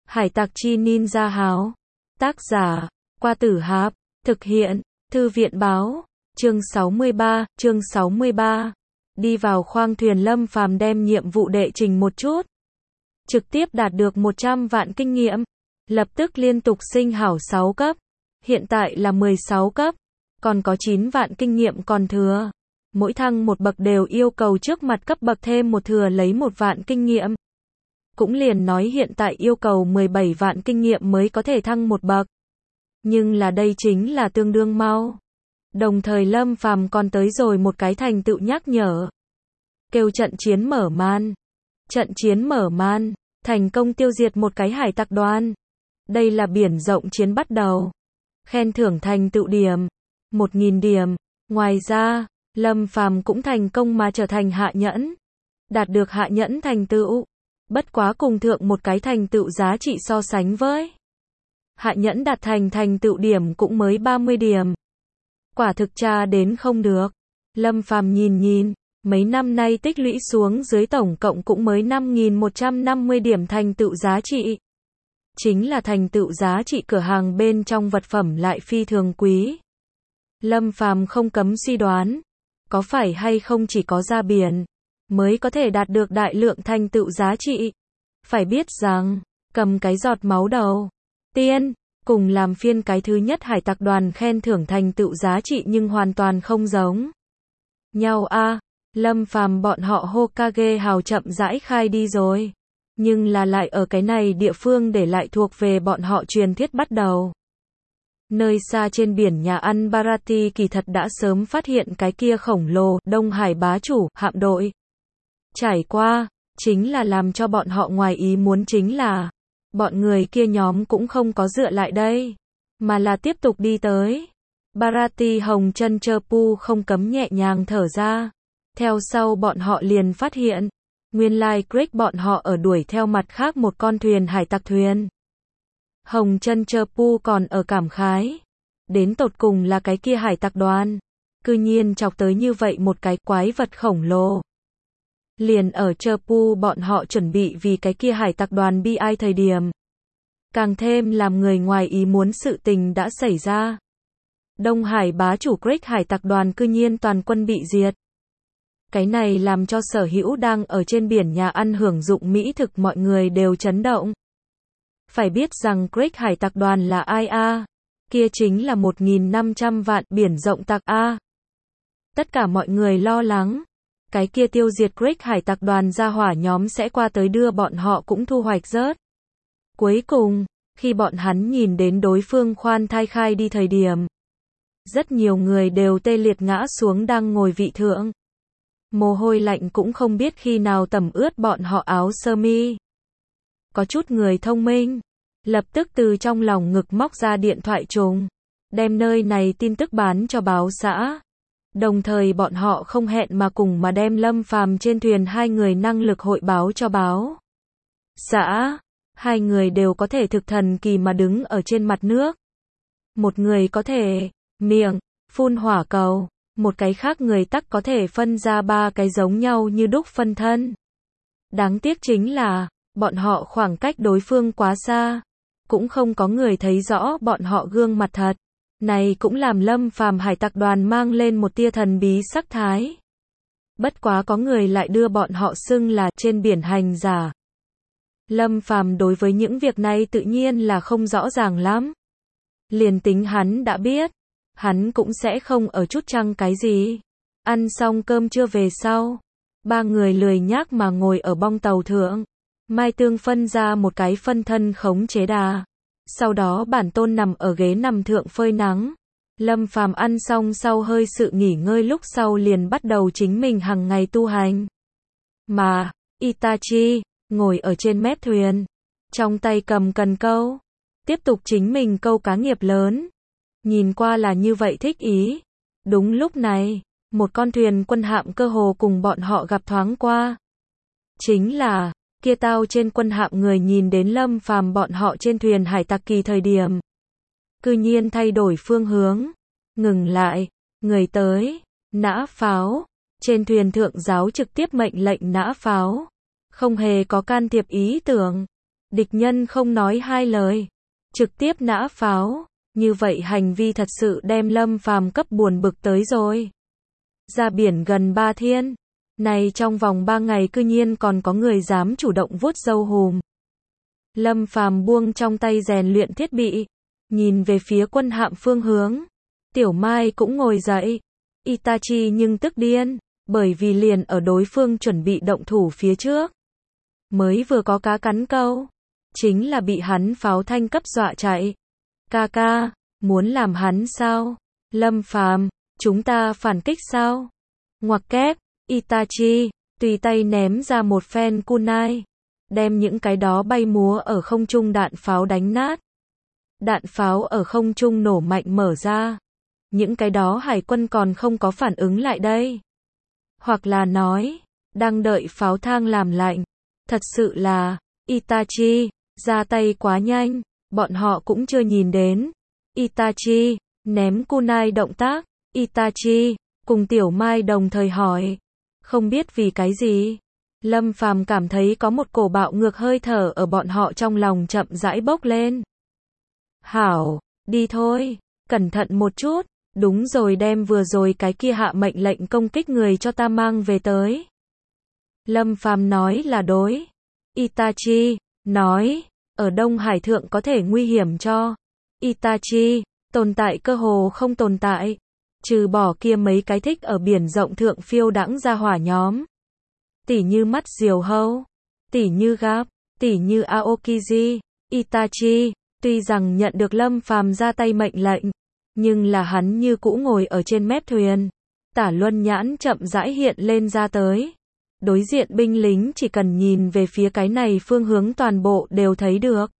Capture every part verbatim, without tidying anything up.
Hải tặc chi ninja háo. Tác giả, Qua Tử Hạp. Thực hiện, Thư viện báo. Chương sáu mươi ba, chương sáu mươi ba. Đi vào khoang thuyền, Lâm Phàm đem nhiệm vụ đệ trình một chút. Trực tiếp đạt được một trăm vạn kinh nghiệm. Lập tức liên tục sinh hảo sáu cấp. Hiện tại là mười sáu cấp. Còn có chín vạn kinh nghiệm còn thừa. Mỗi thăng một bậc đều yêu cầu trước mặt cấp bậc thêm một thừa lấy một vạn kinh nghiệm. Cũng liền nói hiện tại yêu cầu mười bảy vạn kinh nghiệm mới có thể thăng một bậc. Nhưng là đây chính là tương đương mau. Đồng thời Lâm Phàm còn tới rồi một cái thành tựu nhắc nhở. Kêu trận chiến mở màn. Trận chiến mở màn, thành công tiêu diệt một cái hải tặc đoàn. Đây là biển rộng chiến bắt đầu. Khen thưởng thành tựu điểm, một nghìn điểm. Ngoài ra, Lâm Phàm cũng thành công mà trở thành hạ nhẫn. Đạt được hạ nhẫn thành tựu. Bất quá cùng thượng một cái thành tựu giá trị so sánh với. Hạ nhẫn đạt thành thành tựu điểm cũng mới ba mươi điểm. Quả thực tra đến không được. Lâm Phàm nhìn nhìn, mấy năm nay tích lũy xuống dưới tổng cộng cũng mới năm nghìn một trăm năm mươi điểm thành tựu giá trị. Chính là thành tựu giá trị cửa hàng bên trong vật phẩm lại phi thường quý. Lâm Phàm không cấm suy đoán, có phải hay không chỉ có ra biển mới có thể đạt được đại lượng thành tựu giá trị. Phải biết rằng, cầm cái giọt máu đầu tiên, cùng làm phiên cái thứ nhất hải tặc đoàn khen thưởng thành tựu giá trị nhưng hoàn toàn không giống nhau a. À, Lâm Phàm bọn họ Hokage hào chậm rãi khai đi rồi. Nhưng là lại ở cái này địa phương để lại thuộc về bọn họ truyền thuyết bắt đầu. Nơi xa trên biển nhà ăn Barati kỳ thật đã sớm phát hiện cái kia khổng lồ Đông Hải bá chủ hạm đội. Trải qua, chính là làm cho bọn họ ngoài ý muốn chính là, bọn người kia nhóm cũng không có dựa lại đây, mà là tiếp tục đi tới. Barati Hồng Chân Chơ Pu không cấm nhẹ nhàng thở ra. Theo sau bọn họ liền phát hiện, nguyên lai Greg bọn họ ở đuổi theo mặt khác một con thuyền hải tặc thuyền. Hồng Chân Chơ Pu còn ở cảm khái. Đến tột cùng là cái kia hải tặc đoàn. Cư nhiên chọc tới như vậy một cái quái vật khổng lồ. Liền ở Chơ Pu bọn họ chuẩn bị vì cái kia hải tặc đoàn bi ai thời điểm. Càng thêm làm người ngoài ý muốn sự tình đã xảy ra. Đông Hải bá chủ Greg hải tặc đoàn cư nhiên toàn quân bị diệt. Cái này làm cho sở hữu đang ở trên biển nhà ăn hưởng dụng mỹ thực mọi người đều chấn động. Phải biết rằng Greg hải tặc đoàn là ai a? À? Kia chính là một nghìn năm trăm vạn biển rộng tặc a. À? Tất cả mọi người lo lắng. Cái kia tiêu diệt Greg hải tặc đoàn ra hỏa nhóm sẽ qua tới đưa bọn họ cũng thu hoạch rớt. Cuối cùng, khi bọn hắn nhìn đến đối phương khoan thai khai đi thời điểm. Rất nhiều người đều tê liệt ngã xuống đang ngồi vị thượng. Mồ hôi lạnh cũng không biết khi nào tẩm ướt bọn họ áo sơ mi. Có chút người thông minh, lập tức từ trong lòng ngực móc ra điện thoại trùng, đem nơi này tin tức bán cho báo xã. Đồng thời bọn họ không hẹn mà cùng mà đem Lâm Phàm trên thuyền hai người năng lực hội báo cho báo xã. Hai người đều có thể thực thần kỳ mà đứng ở trên mặt nước. Một người có thể miệng phun hỏa cầu, một cái khác người tắc có thể phân ra ba cái giống nhau như đúc phân thân. Đáng tiếc chính là, bọn họ khoảng cách đối phương quá xa, cũng không có người thấy rõ bọn họ gương mặt thật. Này cũng làm Lâm Phàm hải tặc đoàn mang lên một tia thần bí sắc thái. Bất quá có người lại đưa bọn họ xưng là trên biển hành giả. Lâm Phàm đối với những việc này tự nhiên là không rõ ràng lắm. Liền tính hắn đã biết, hắn cũng sẽ không ở chút chăng cái gì. Ăn xong cơm trưa về sau, ba người lười nhác mà ngồi ở bong tàu thượng. Mai Tương phân ra một cái phân thân khống chế đà. Sau đó bản tôn nằm ở ghế nằm thượng phơi nắng. Lâm Phàm ăn xong sau hơi sự nghỉ ngơi lúc sau liền bắt đầu chính mình hàng ngày tu hành. Mà, Itachi, ngồi ở trên mép thuyền. Trong tay cầm cần câu. Tiếp tục chính mình câu cá nghiệp lớn. Nhìn qua là như vậy thích ý. Đúng lúc này, một con thuyền quân hạm cơ hồ cùng bọn họ gặp thoáng qua. Chính là, kia tao trên quân hạm người nhìn đến Lâm Phàm bọn họ trên thuyền hải tặc kỳ thời điểm. Cư nhiên thay đổi phương hướng. Ngừng lại, người tới, nã pháo. Trên thuyền thượng giáo trực tiếp mệnh lệnh nã pháo. Không hề có can thiệp ý tưởng. Địch nhân không nói hai lời, trực tiếp nã pháo, như vậy hành vi thật sự đem Lâm Phàm cấp buồn bực tới rồi. Ra biển gần ba thiên, này trong vòng ba ngày cư nhiên còn có người dám chủ động vuốt râu hùm. Lâm Phàm buông trong tay rèn luyện thiết bị, nhìn về phía quân hạm phương hướng. Tiểu Mai cũng ngồi dậy. Itachi nhưng tức điên, bởi vì liền ở đối phương chuẩn bị động thủ phía trước. Mới vừa có cá cắn câu, chính là bị hắn pháo thanh cấp dọa chạy. Ca ca, muốn làm hắn sao? Lâm Phàm, chúng ta phản kích sao? Ngoặc kép, Itachi, tùy tay ném ra một phen kunai, đem những cái đó bay múa ở không trung đạn pháo đánh nát. Đạn pháo ở không trung nổ mạnh mở ra. Những cái đó hải quân còn không có phản ứng lại đây. Hoặc là nói, đang đợi pháo thang làm lạnh. Thật sự là, Itachi, ra tay quá nhanh, bọn họ cũng chưa nhìn đến. Itachi, ném kunai động tác. Itachi, cùng Tiểu Mai đồng thời hỏi. Không biết vì cái gì. Lâm Phàm cảm thấy có một cổ bạo ngược hơi thở ở bọn họ trong lòng chậm rãi bốc lên. Hảo, đi thôi, cẩn thận một chút. Đúng rồi, đem vừa rồi cái kia hạ mệnh lệnh công kích người cho ta mang về tới. Lâm Phàm nói là đối. Itachi, nói, ở Đông Hải Thượng có thể nguy hiểm cho. Itachi, tồn tại cơ hồ không tồn tại. Trừ bỏ kia mấy cái thích ở biển rộng thượng phiêu đãng ra hỏa nhóm. Tỉ như mắt diều hâu, tỉ như gáp, tỉ như Aokiji. Itachi, tuy rằng nhận được Lâm Phàm ra tay mệnh lệnh, nhưng là hắn như cũ ngồi ở trên mép thuyền. Tả Luân nhãn chậm rãi hiện lên ra tới. Đối diện binh lính chỉ cần nhìn về phía cái này phương hướng toàn bộ đều thấy được.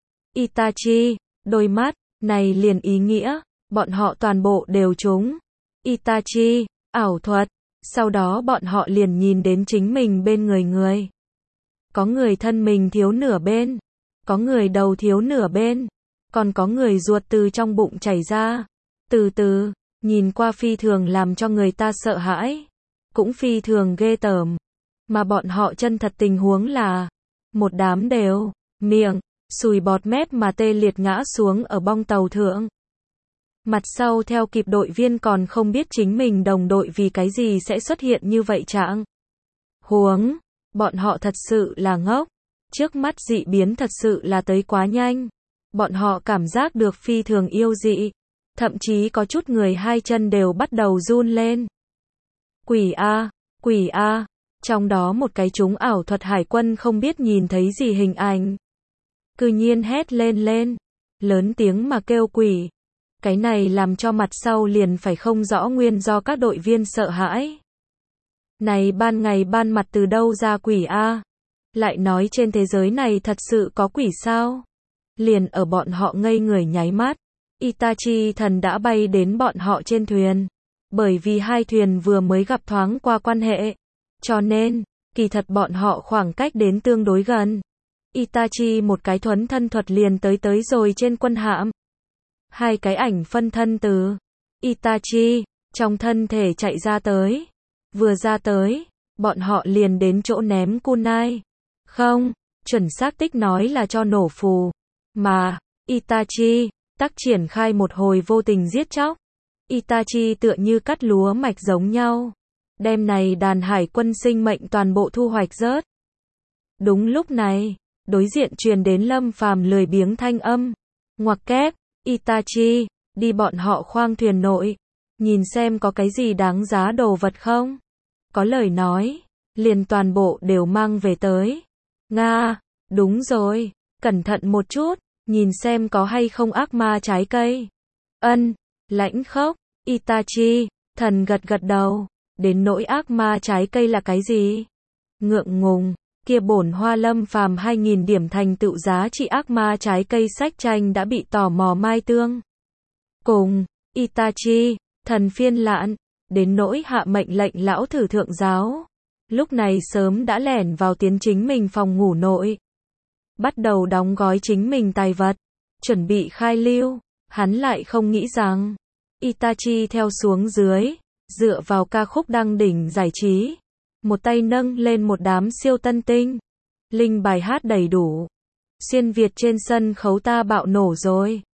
Itachi, đôi mắt, này liền ý nghĩa, bọn họ toàn bộ đều trúng. Itachi, ảo thuật, sau đó bọn họ liền nhìn đến chính mình bên người người. Có người thân mình thiếu nửa bên, có người đầu thiếu nửa bên, còn có người ruột từ trong bụng chảy ra. Từ từ, nhìn qua phi thường làm cho người ta sợ hãi, cũng phi thường ghê tởm. Mà bọn họ chân thật tình huống là, một đám đều, miệng, sùi bọt mép mà tê liệt ngã xuống ở bong tàu thượng. Mặt sau theo kịp đội viên còn không biết chính mình đồng đội vì cái gì sẽ xuất hiện như vậy trạng huống, bọn họ thật sự là ngốc. Trước mắt dị biến thật sự là tới quá nhanh. Bọn họ cảm giác được phi thường yêu dị. Thậm chí có chút người hai chân đều bắt đầu run lên. Quỷ A, quỷ A. Trong đó một cái chúng ảo thuật hải quân không biết nhìn thấy gì hình ảnh. Cư nhiên hét lên lên. Lớn tiếng mà kêu quỷ. Cái này làm cho mặt sau liền phải không rõ nguyên do các đội viên sợ hãi. Này ban ngày ban mặt từ đâu ra quỷ A? Lại nói trên thế giới này thật sự có quỷ sao? Liền ở bọn họ ngây người nháy mắt. Itachi thần đã bay đến bọn họ trên thuyền. Bởi vì hai thuyền vừa mới gặp thoáng qua quan hệ. Cho nên, kỳ thật bọn họ khoảng cách đến tương đối gần. Itachi một cái thuấn thân thuật liền tới tới rồi trên quân hạm. Hai cái ảnh phân thân từ Itachi trong thân thể chạy ra tới. Vừa ra tới, bọn họ liền đến chỗ ném kunai. Không, chuẩn xác tích nói là cho nổ phù. Mà, Itachi tác triển khai một hồi vô tình giết chóc. Itachi tựa như cắt lúa mạch giống nhau. Đêm này đàn hải quân sinh mệnh toàn bộ thu hoạch rớt. Đúng lúc này, đối diện truyền đến Lâm Phàm lười biếng thanh âm. Ngoặc kép, Itachi, đi bọn họ khoang thuyền nội. Nhìn xem có cái gì đáng giá đồ vật không? Có lời nói, liền toàn bộ đều mang về tới. Nga, đúng rồi, cẩn thận một chút, nhìn xem có hay không ác ma trái cây. Ân, lãnh khốc, Itachi, thần gật gật đầu. Đến nỗi ác ma trái cây là cái gì? Ngượng ngùng, kia bổn Hoa Lâm Phàm hai nghìn điểm thành tựu giá trị ác ma trái cây sách tranh đã bị tò mò mai tương. Cùng, Itachi, thần phiên lạn, đến nỗi hạ mệnh lệnh lão thử thượng giáo. Lúc này sớm đã lẻn vào tiến chính mình phòng ngủ nội. Bắt đầu đóng gói chính mình tài vật, chuẩn bị khai lưu. Hắn lại không nghĩ rằng, Itachi theo xuống dưới, dựa vào ca khúc đăng đỉnh giải trí. Một tay nâng lên một đám siêu tân tinh. Linh bài hát đầy đủ. Xuyên Việt trên sân khấu ta bạo nổ rồi.